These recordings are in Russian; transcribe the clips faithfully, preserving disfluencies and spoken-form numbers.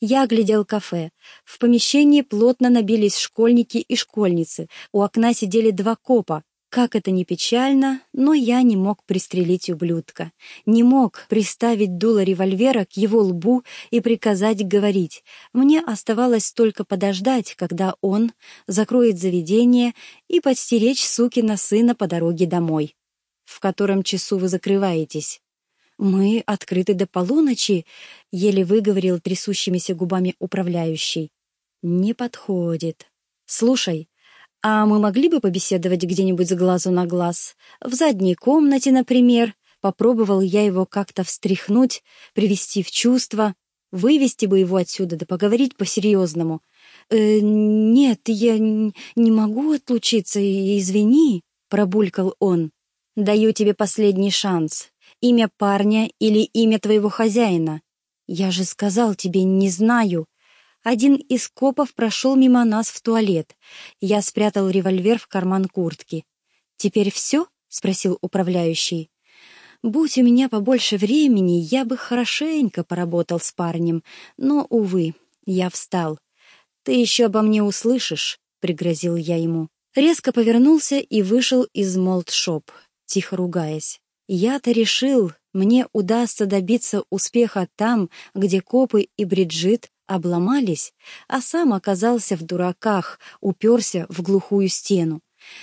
Я оглядел кафе. В помещении плотно набились школьники и школьницы. У окна сидели два копа. Как это ни печально, но я не мог пристрелить ублюдка. Не мог приставить дуло револьвера к его лбу и приказать говорить. Мне оставалось только подождать, когда он закроет заведение, и подстеречь сукина сына по дороге домой. «В котором часу вы закрываетесь?» «Мы открыты до полуночи», — еле выговорил трясущимися губами управляющий. «Не подходит. Слушай, а мы могли бы побеседовать где-нибудь с глазу на глаз? В задней комнате, например?» Попробовал я его как-то встряхнуть, привести в чувство, вывести бы его отсюда, да поговорить по-серьезному. «Э, «Нет, я не могу отлучиться, извини», — пробулькал он. «Даю тебе последний шанс. Имя парня или имя твоего хозяина?» «Я же сказал тебе, не знаю». Один из копов прошел мимо нас в туалет. Я спрятал револьвер в карман куртки. «Теперь все?» — спросил управляющий. «Будь у меня побольше времени, я бы хорошенько поработал с парнем. Но, увы, я встал. Ты еще обо мне услышишь», — пригрозил я ему. Резко повернулся и вышел из молд-шоп, тихо ругаясь. Я-то решил, мне удастся добиться успеха там, где копы и Бриджит обломались, а сам оказался в дураках, уперся в глухую стену.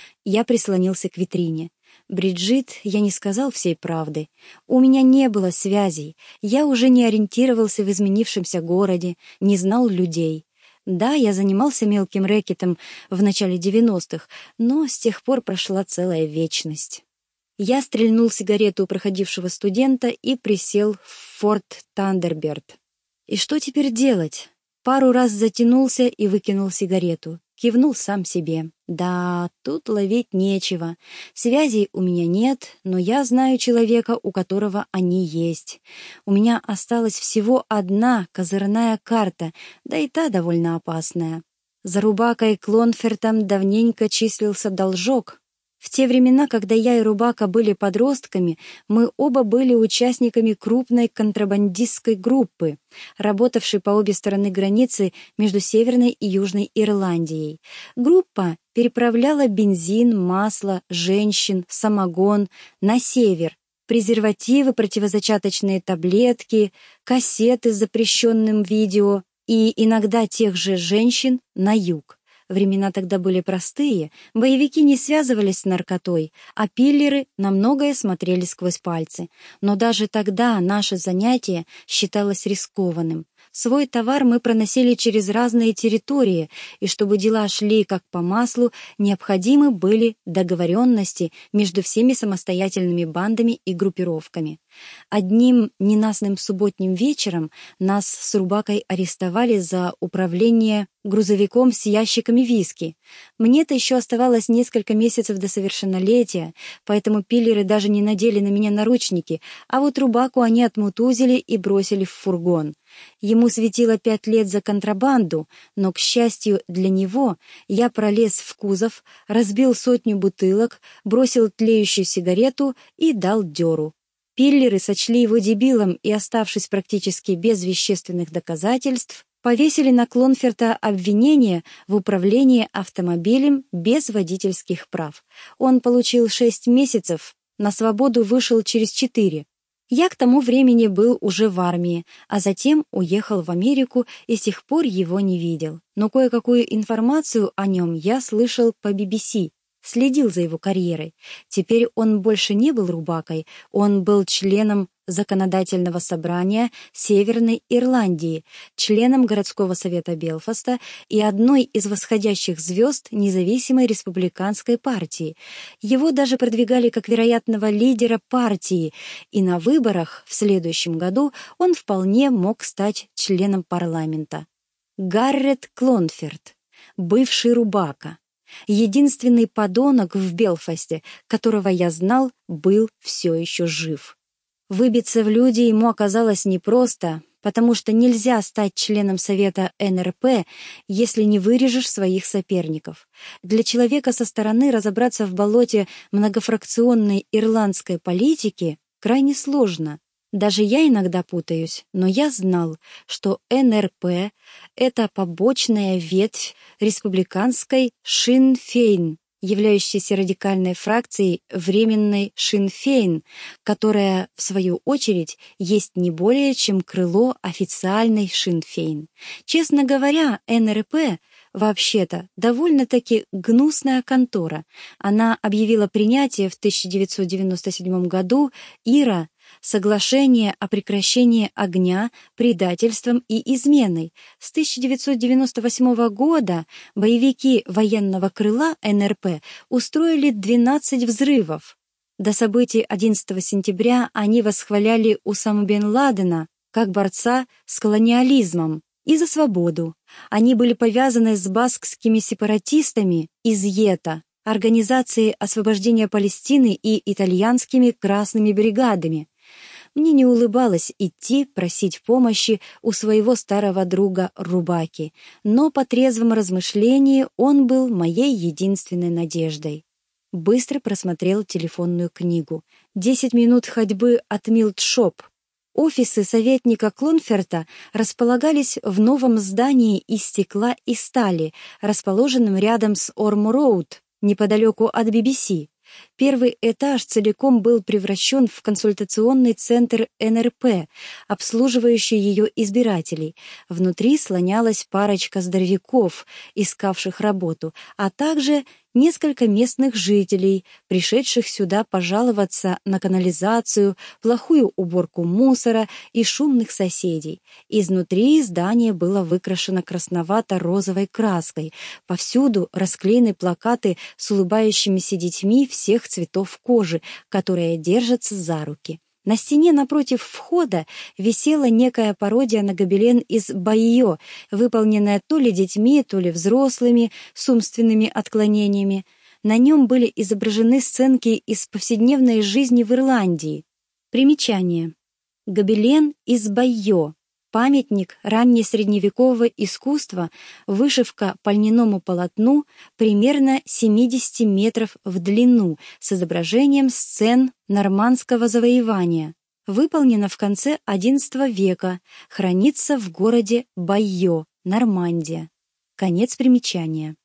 Я прислонился к витрине. Бриджит я не сказал всей правды. У меня не было связей, я уже не ориентировался в изменившемся городе, не знал людей. Да, я занимался мелким рэкетом в начале девяностых, но с тех пор прошла целая вечность. Я стрельнул сигарету у проходившего студента и присел в Форт Тандерберт. И что теперь делать? Пару раз затянулся и выкинул сигарету. Кивнул сам себе. Да, тут ловить нечего. Связей у меня нет, но я знаю человека, у которого они есть. У меня осталась всего одна козырная карта, да и та довольно опасная. За Рубакой Клонфертом давненько числился должок. В те времена, когда я и Рубака были подростками, мы оба были участниками крупной контрабандистской группы, работавшей по обе стороны границы между Северной и Южной Ирландией. Группа переправляла бензин, масло, женщин, самогон на север, презервативы, противозачаточные таблетки, кассеты с запрещенным видео и иногда тех же женщин на юг. Времена тогда были простые, боевики не связывались с наркотой, а пиллеры на многое смотрели сквозь пальцы. Но даже тогда наше занятие считалось рискованным. Свой товар мы проносили через разные территории, и чтобы дела шли как по маслу, необходимы были договоренности между всеми самостоятельными бандами и группировками. Одним ненастным субботним вечером нас с Рубакой арестовали за управление грузовиком с ящиками виски. Мне-то еще оставалось несколько месяцев до совершеннолетия, поэтому пиллеры даже не надели на меня наручники, а вот Рубаку они отмутузили и бросили в фургон. Ему светило пять лет за контрабанду, но, к счастью для него, я пролез в кузов, разбил сотню бутылок, бросил тлеющую сигарету и дал дёру. Пиллеры сочли его дебилом и, оставшись практически без вещественных доказательств, повесили на Клонферта обвинение в управлении автомобилем без водительских прав. Он получил шесть месяцев, на свободу вышел через четыре. Я к тому времени был уже в армии, а затем уехал в Америку и с тех пор его не видел. Но кое-какую информацию о нем я слышал по би би си, следил за его карьерой. Теперь он больше не был Рубакой, он был членом Законодательного собрания Северной Ирландии, членом городского совета Белфаста и одной из восходящих звезд независимой республиканской партии. Его даже продвигали как вероятного лидера партии, и на выборах в следующем году он вполне мог стать членом парламента. Гаррет Клонферт, бывший Рубака. Единственный подонок в Белфасте, которого я знал, был все еще жив. Выбиться в люди ему оказалось непросто, потому что нельзя стать членом Совета эн эр пэ, если не вырежешь своих соперников. Для человека со стороны разобраться в болоте многофракционной ирландской политики крайне сложно. Даже я иногда путаюсь, но я знал, что эн эр пэ — это побочная ветвь республиканской Шин-Фейн, являющейся радикальной фракцией временной Шин-Фейн, которая, в свою очередь, есть не более чем крыло официальной Шин-Фейн. Честно говоря, эн эр пэ вообще-то довольно-таки гнусная контора. Она объявила принятие в тысяча девятьсот девяносто седьмом году ИРА, соглашение о прекращении огня, предательством и изменой. С тысяча девятьсот девяносто восьмого года боевики военного крыла эн эр пэ устроили двенадцать взрывов. До событий одиннадцатого сентября они восхваляли Усаму бен Ладена как борца с колониализмом и за свободу. Они были повязаны с баскскими сепаратистами из ЕТА, Организацией освобождения Палестины, и итальянскими красными бригадами. Мне не улыбалось идти просить помощи у своего старого друга Рубаки, но по трезвом размышлении он был моей единственной надеждой. Быстро просмотрел телефонную книгу. Десять минут ходьбы от Милтшоп. Офисы советника Клонферта располагались в новом здании из стекла и стали, расположенном рядом с Орм-Роуд, неподалеку от би би си. Первый этаж целиком был превращен в консультационный центр эн эр пэ, обслуживающий ее избирателей. Внутри слонялась парочка здоровяков, искавших работу, а также несколько местных жителей, пришедших сюда пожаловаться на канализацию, плохую уборку мусора и шумных соседей. Изнутри здание было выкрашено красновато-розовой краской. Повсюду расклеены плакаты с улыбающимися детьми всех цветов кожи, которые держатся за руки. На стене напротив входа висела некая пародия на гобелен из Байо, выполненная то ли детьми, то ли взрослыми с умственными отклонениями. На нем были изображены сценки из повседневной жизни в Ирландии. Примечание. Гобелен из Байо. Памятник раннесредневекового искусства, вышивка по льняному полотну примерно семьдесят метров в длину с изображением сцен нормандского завоевания. Выполнена в конце одиннадцатого века, хранится в городе Байо, Нормандия. Конец примечания.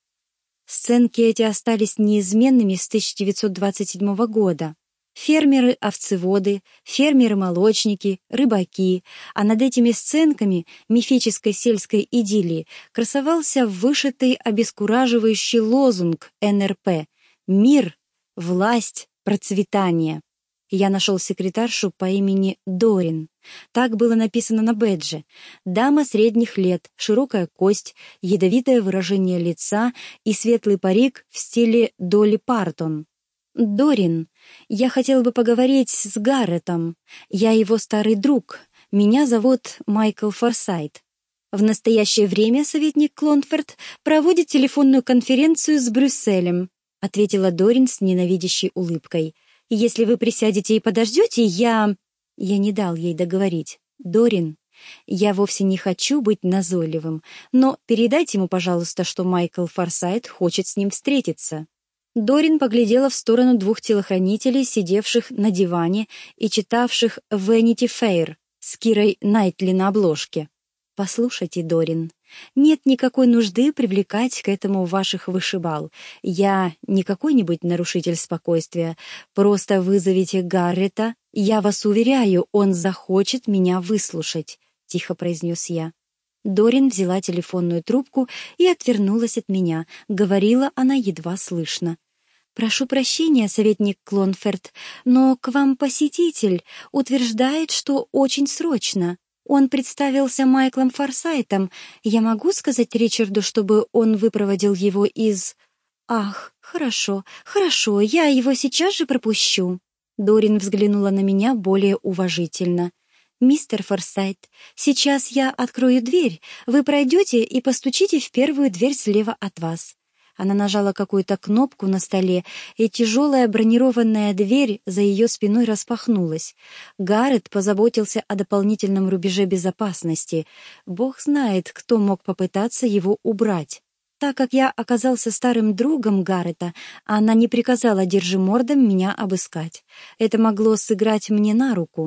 Сценки эти остались неизменными с тысяча девятьсот двадцать седьмого года. Фермеры-овцеводы, фермеры-молочники, рыбаки, а над этими сценками мифической сельской идиллии красовался вышитый обескураживающий лозунг эн эр пэ «Мир, власть, процветание». Я нашел секретаршу по имени Дорин. Так было написано на бэдже. Дама средних лет, широкая кость, ядовитое выражение лица и светлый парик в стиле Долли Партон. «Дорин, я хотел бы поговорить с Гарретом. Я его старый друг. Меня зовут Майкл Форсайт. В настоящее время советник Клонферт проводит телефонную конференцию с Брюсселем», ответила Дорин с ненавидящей улыбкой. «Если вы присядете и подождете, я...» Я не дал ей договорить. «Дорин, я вовсе не хочу быть назойливым, но передайте ему, пожалуйста, что Майкл Форсайт хочет с ним встретиться». Дорин поглядела в сторону двух телохранителей, сидевших на диване и читавших «Vanity Fair» с Кирой Найтли на обложке. «Послушайте, Дорин, нет никакой нужды привлекать к этому ваших вышибал. Я не какой-нибудь нарушитель спокойствия. Просто вызовите Гаррета. Я вас уверяю, он захочет меня выслушать», — тихо произнес я. Дорин взяла телефонную трубку и отвернулась от меня. Говорила она едва слышно. «Прошу прощения, советник Клонферт, но к вам посетитель утверждает, что очень срочно. Он представился Майклом Форсайтом. Я могу сказать Ричарду, чтобы он выпроводил его из...» «Ах, хорошо, хорошо, я его сейчас же пропущу». Дорин взглянула на меня более уважительно. «Мистер Форсайт, сейчас я открою дверь. Вы пройдете и постучите в первую дверь слева от вас». Она нажала какую-то кнопку на столе, и тяжелая бронированная дверь за ее спиной распахнулась. Гаррет позаботился о дополнительном рубеже безопасности. Бог знает, кто мог попытаться его убрать. Так как я оказался старым другом Гаррета, она не приказала держимордам меня обыскать. Это могло сыграть мне на руку.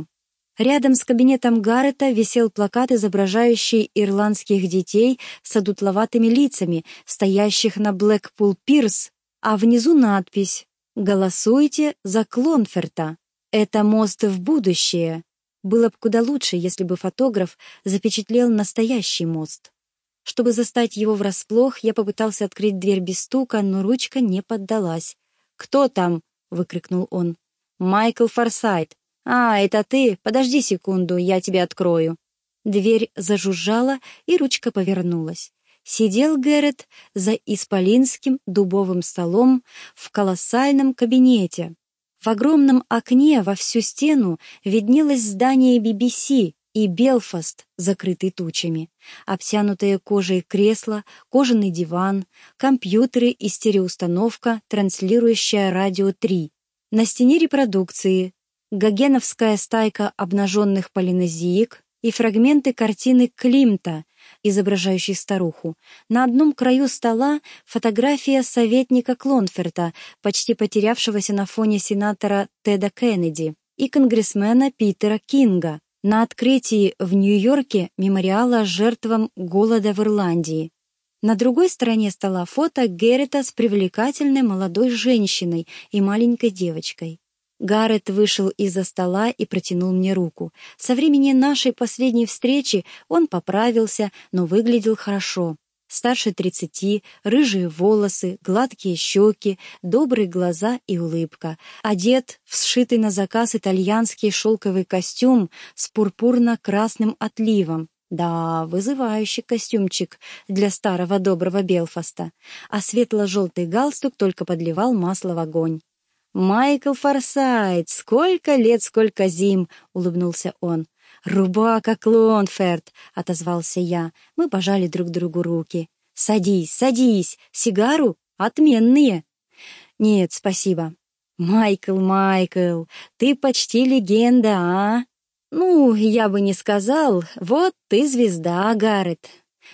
Рядом с кабинетом Гаррета висел плакат, изображающий ирландских детей с одутловатыми лицами, стоящих на Блэкпул-Пирс, а внизу надпись «Голосуйте за Клонферта. Это мост в будущее». Было бы куда лучше, если бы фотограф запечатлел настоящий мост. Чтобы застать его врасплох, я попытался открыть дверь без стука, но ручка не поддалась. «Кто там?» — выкрикнул он. «Майкл Форсайт. А, это ты? Подожди секунду, я тебе открою». Дверь зажужжала, и ручка повернулась. Сидел Гаррет за исполинским дубовым столом в колоссальном кабинете. В огромном окне во всю стену виднелось здание би би си и Белфаст, закрытый тучами, обтянутые кожей кресла, кожаный диван, компьютеры и стереоустановка, транслирующая радио три. На стене репродукции, гогеновская стайка обнаженных полинезиек и фрагменты картины Климта, изображающей старуху. На одном краю стола фотография советника Клонферта, почти потерявшегося на фоне сенатора Теда Кеннеди, и конгрессмена Питера Кинга на открытии в Нью-Йорке мемориала жертвам голода в Ирландии. На другой стороне стола фото Гаррета с привлекательной молодой женщиной и маленькой девочкой. Гаррет вышел из-за стола и протянул мне руку. Со времени нашей последней встречи он поправился, но выглядел хорошо. Старше тридцати, рыжие волосы, гладкие щеки, добрые глаза и улыбка. Одет в сшитый на заказ итальянский шелковый костюм с пурпурно-красным отливом. Да, вызывающий костюмчик для старого доброго Белфаста. А светло-желтый галстук только подливал масло в огонь. «Майкл Форсайт! Сколько лет, сколько зим!» — улыбнулся он. «Рубака Клонферт!» — отозвался я. Мы пожали друг другу руки. «Садись, садись! Сигару? Отменные!» «Нет, спасибо». «Майкл, Майкл, ты почти легенда, а?» «Ну, я бы не сказал. Вот ты звезда, Гаррет.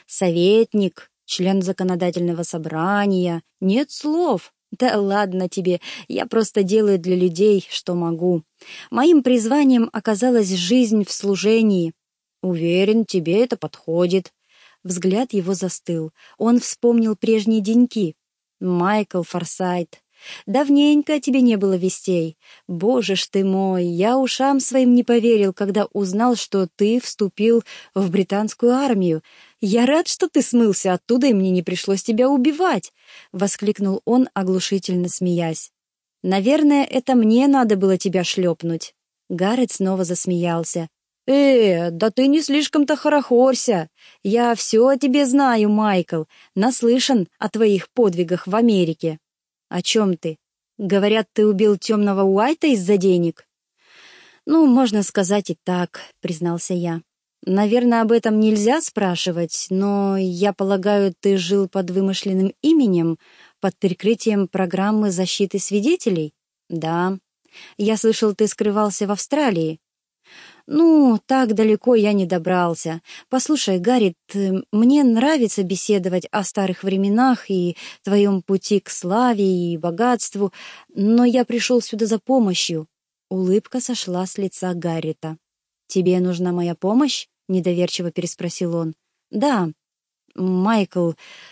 Советник, член законодательного собрания. Нет слов». «Да ладно тебе, я просто делаю для людей, что могу. Моим призванием оказалась жизнь в служении. Уверен, тебе это подходит». Взгляд его застыл. Он вспомнил прежние деньки. «Майкл Форсайт, давненько о тебе не было вестей. Боже ж ты мой, я ушам своим не поверил, когда узнал, что ты вступил в британскую армию. Я рад, что ты смылся оттуда, и мне не пришлось тебя убивать!» — воскликнул он, оглушительно смеясь. «Наверное, это мне надо было тебя шлепнуть». Гаррет снова засмеялся. «Э, да ты не слишком-то хорохорься. Я все о тебе знаю, Майкл, наслышан о твоих подвигах в Америке». «О чем ты? Говорят, ты убил темного Уайта из-за денег?» «Ну, можно сказать и так», — признался я. «Наверное, об этом нельзя спрашивать, но, я полагаю, ты жил под вымышленным именем, под прикрытием программы защиты свидетелей?» «Да. Я слышал, ты скрывался в Австралии». «Ну, так далеко я не добрался. Послушай, Гаррет, мне нравится беседовать о старых временах и твоем пути к славе и богатству, но я пришел сюда за помощью». Улыбка сошла с лица Гаррета. «Тебе нужна моя помощь?» — недоверчиво переспросил он. «Да, Майкл,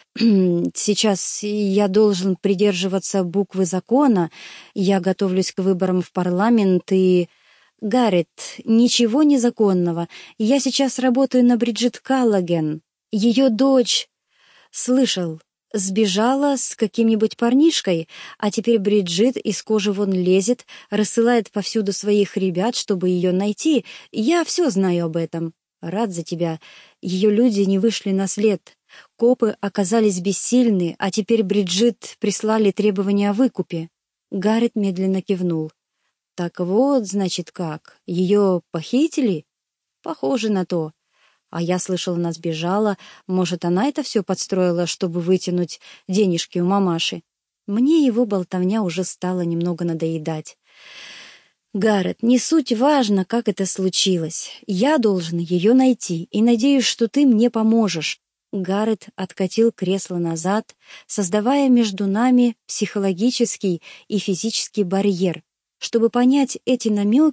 сейчас я должен придерживаться буквы закона, я готовлюсь к выборам в парламент и...» «Гаррет, ничего незаконного. Я сейчас работаю на Бриджит Каллаген. Ее дочь...» «Слышал, сбежала с каким-нибудь парнишкой, а теперь Бриджит из кожи вон лезет, рассылает повсюду своих ребят, чтобы ее найти. Я все знаю об этом. Рад за тебя. Ее люди не вышли на след. Копы оказались бессильны, а теперь Бриджит прислали требования о выкупе». Гаррет медленно кивнул. «Так вот, значит, как? Ее похитили?» «Похоже на то. А я слышал, она сбежала. Может, она это все подстроила, чтобы вытянуть денежки у мамаши?» Мне его болтовня уже стала немного надоедать. «Гаррет, не суть важно, как это случилось. Я должен ее найти, и надеюсь, что ты мне поможешь». Гаррет откатил кресло назад, создавая между нами психологический и физический барьер. Чтобы понять эти намеки,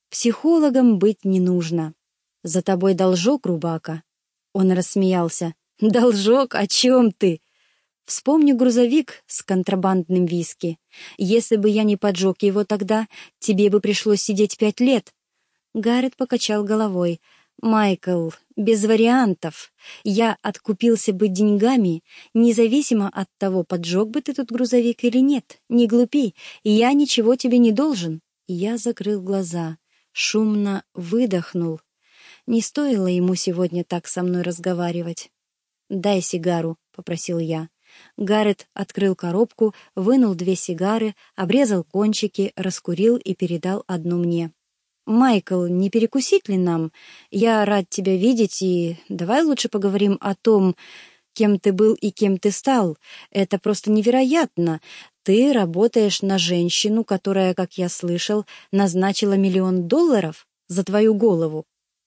Психологом быть не нужно. За тобой должок, Рубака». Он рассмеялся. «Должок? О чем ты?» «Вспомню грузовик с контрабандным виски. Если бы я не поджег его тогда, тебе бы пришлось сидеть пять лет». Гаррет покачал головой. «Майкл, без вариантов. Я откупился бы деньгами, независимо от того, поджег бы ты тут грузовик или нет. Не глупи, я ничего тебе не должен». Я закрыл глаза, шумно выдохнул. Не стоило ему сегодня так со мной разговаривать. «Дай сигару», — попросил я. Гаррет открыл коробку, вынул две сигары, обрезал кончики, раскурил и передал одну мне. «Майкл, не перекусить ли нам? Я рад тебя видеть, и давай лучше поговорим о том, кем ты был и кем ты стал. Это просто невероятно. Ты работаешь на женщину, которая, как я слышал, назначила миллион долларов за твою голову».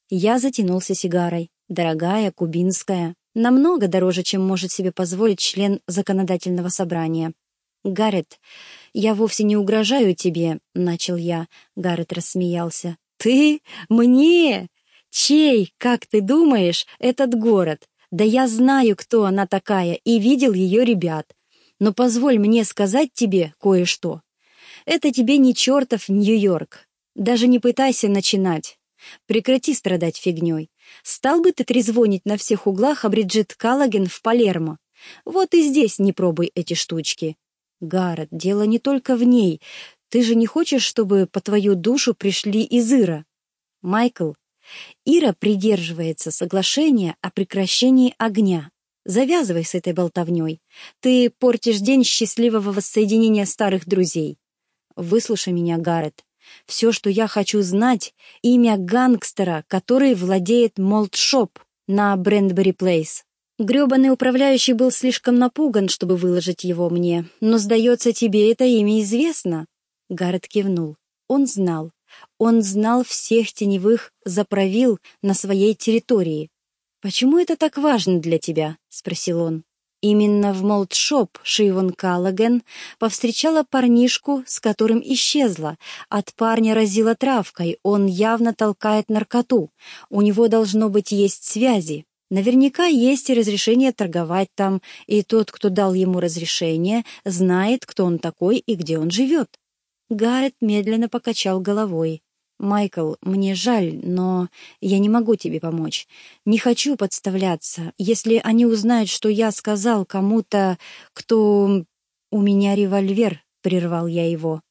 Я затянулся сигарой. Дорогая, кубинская. Намного дороже, чем может себе позволить член законодательного собрания. «Гаррет, я вовсе не угрожаю тебе», — начал я. Гаррет рассмеялся. «Ты? Мне? Чей, как ты думаешь, этот город? Да я знаю, кто она такая, и видел ее ребят. Но позволь мне сказать тебе кое-что. Это тебе не чертов Нью-Йорк. Даже не пытайся начинать. Прекрати страдать фигней. Стал бы ты трезвонить на всех углах о Бриджит Каллоген в Палермо? Вот и здесь не пробуй эти штучки. Гаррет, дело не только в ней. Ты же не хочешь, чтобы по твою душу пришли из Ира? Майкл, Ира придерживается соглашения о прекращении огня. Завязывай с этой болтовней. Ты портишь день счастливого воссоединения старых друзей. Выслушай меня, Гаррет. Все, что я хочу знать, имя гангстера, который владеет молд-шоп на Брентбери Плейс. Грёбаный управляющий был слишком напуган, чтобы выложить его мне. Но, сдается, тебе это имя известно. Гаррет кивнул. Он знал. Он знал всех теневых заправил на своей территории. «Почему это так важно для тебя?» — спросил он. Именно в молд-шоп Шивон Каллоген повстречала парнишку, с которым исчезла. От парня разило травкой, он явно толкает наркоту. У него, должно быть, есть связи. Наверняка есть и разрешение торговать там, и тот, кто дал ему разрешение, знает, кто он такой и где он живет. Гаррет медленно покачал головой. «Майкл, мне жаль, но я не могу тебе помочь. Не хочу подставляться. Если они узнают, что я сказал кому-то, кто... У меня револьвер», — прервал я его.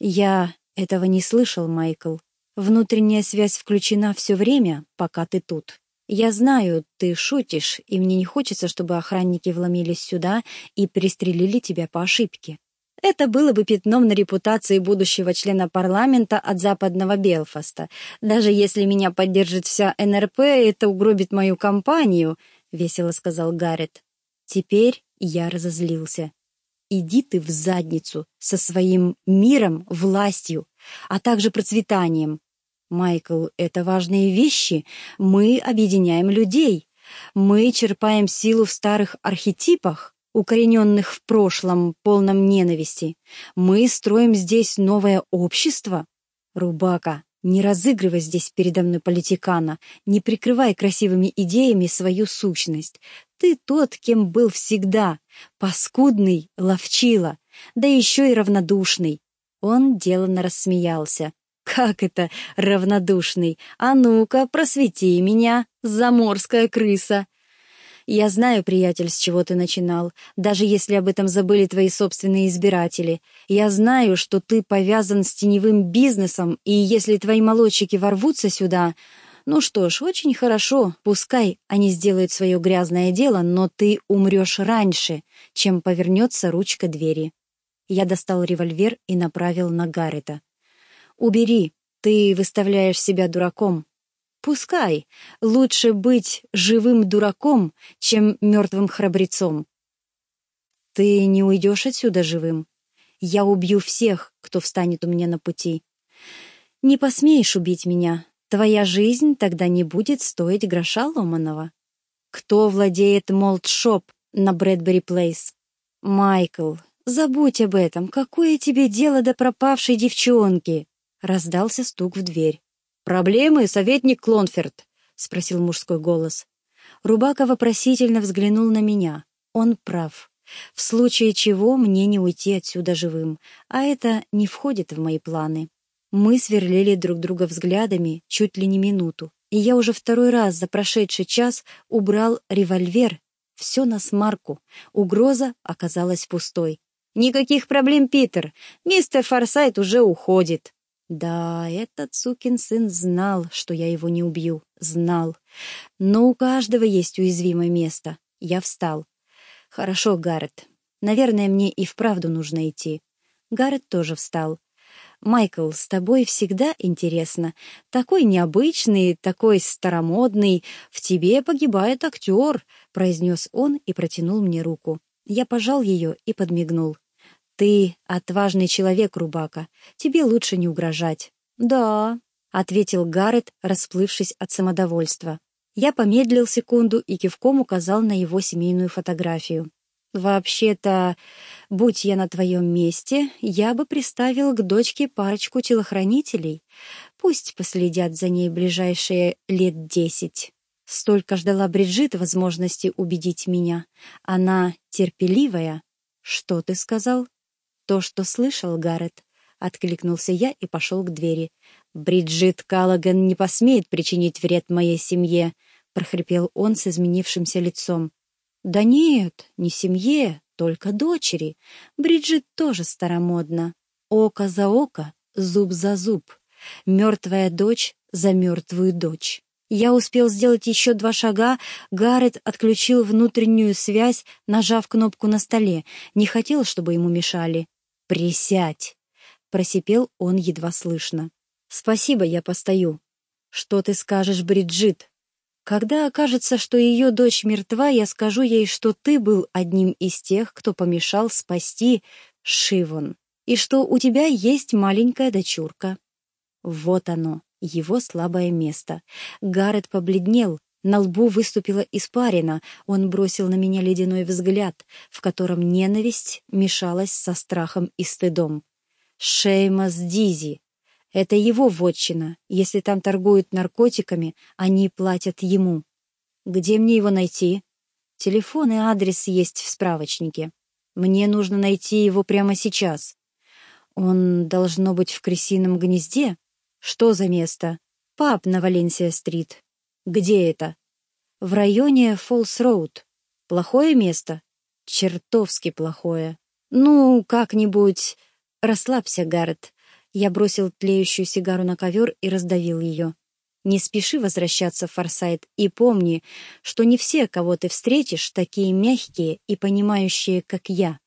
«Я этого не слышал, Майкл. Внутренняя связь включена все время, пока ты тут. Я знаю, ты шутишь, и мне не хочется, чтобы охранники вломились сюда и пристрелили тебя по ошибке. Это было бы пятном на репутации будущего члена парламента от западного Белфаста. Даже если меня поддержит вся эн эр пэ, это угробит мою кампанию», — весело сказал Гаррет. Теперь я разозлился. «Иди ты в задницу со своим миром, властью, а также процветанием. Майкл, это важные вещи. Мы объединяем людей. Мы черпаем силу в старых архетипах, укорененных в прошлом, полном ненависти. Мы строим здесь новое общество. Рубака, не разыгрывай здесь передо мной политикана, не прикрывай красивыми идеями свою сущность. Ты тот, кем был всегда, паскудный, ловчила, да еще и равнодушный». Он деланно рассмеялся. «Как это равнодушный? А ну-ка, просвети меня, заморская крыса!» «Я знаю, приятель, с чего ты начинал, даже если об этом забыли твои собственные избиратели. Я знаю, что ты повязан с теневым бизнесом, и если твои молодчики ворвутся сюда... Ну что ж, очень хорошо, пускай они сделают свое грязное дело, но ты умрешь раньше, чем повернется ручка двери». Я достал револьвер и направил на Гаррета. «Убери, ты выставляешь себя дураком». «Пускай. Лучше быть живым дураком, чем мертвым храбрецом». «Ты не уйдешь отсюда живым. Я убью всех, кто встанет у меня на пути. Не посмеешь убить меня. Твоя жизнь тогда не будет стоить гроша ломаного. Кто владеет молд-шоп на Брэдбери Плейс? Майкл, забудь об этом. Какое тебе дело до пропавшей девчонки?» Раздался стук в дверь. «Проблемы, советник Клонферд?» — спросил мужской голос. Рубака вопросительно взглянул на меня. Он прав. В случае чего мне не уйти отсюда живым, а это не входит в мои планы. Мы сверлили друг друга взглядами чуть ли не минуту, и я уже второй раз за прошедший час убрал револьвер. Все на смарку. Угроза оказалась пустой. «Никаких проблем, Питер. Мистер Форсайт уже уходит». Да, этот сукин сын знал, что я его не убью. Знал. Но у каждого есть уязвимое место. Я встал. «Хорошо, Гаррет. Наверное, мне и вправду нужно идти». Гаррет тоже встал. «Майкл, с тобой всегда интересно. Такой необычный, такой старомодный. В тебе погибает актер», — произнес он и протянул мне руку. Я пожал ее и подмигнул. «Ты отважный человек, Рубака. Тебе лучше не угрожать». «Да», — ответил Гаррет, расплывшись от самодовольства. Я помедлил секунду и кивком указал на его семейную фотографию. «Вообще-то, будь я на твоем месте, я бы приставил к дочке парочку телохранителей. Пусть последят за ней ближайшие лет десять». Столько ждала Бриджит возможности убедить меня. Она терпеливая. «Что ты сказал?» «То, что слышал, Гаррет», — откликнулся я и пошел к двери. «Бриджит Каллаган не посмеет причинить вред моей семье», — прохрипел он с изменившимся лицом. «Да нет, не семье, только дочери. Бриджит тоже старомодна. Око за око, зуб за зуб. Мертвая дочь за мертвую дочь». Я успел сделать еще два шага, Гаррет отключил внутреннюю связь, нажав кнопку на столе. Не хотел, чтобы ему мешали. «Присядь!» — просипел он едва слышно. «Спасибо, я постою». «Что ты скажешь, Бриджит?» «Когда окажется, что ее дочь мертва, я скажу ей, что ты был одним из тех, кто помешал спасти Шивон, и что у тебя есть маленькая дочурка». Вот оно, его слабое место. Гаррет побледнел, на лбу выступила испарина, он бросил на меня ледяной взгляд, в котором ненависть мешалась со страхом и стыдом. «Шеймас Дизи. Это его вотчина. Если там торгуют наркотиками, они платят ему. Где мне его найти? Телефон и адрес есть в справочнике. Мне нужно найти его прямо сейчас. Он должно быть в крысином гнезде. Что за место? Паб на Валенсия-стрит. Где это? В районе Фолс-Роуд. Плохое место? Чертовски плохое. Ну, как-нибудь... Расслабься, Гаррет. Я бросил тлеющую сигару на ковер и раздавил ее. Не спеши возвращаться в Форсайт и помни, что не все, кого ты встретишь, такие мягкие и понимающие, как я.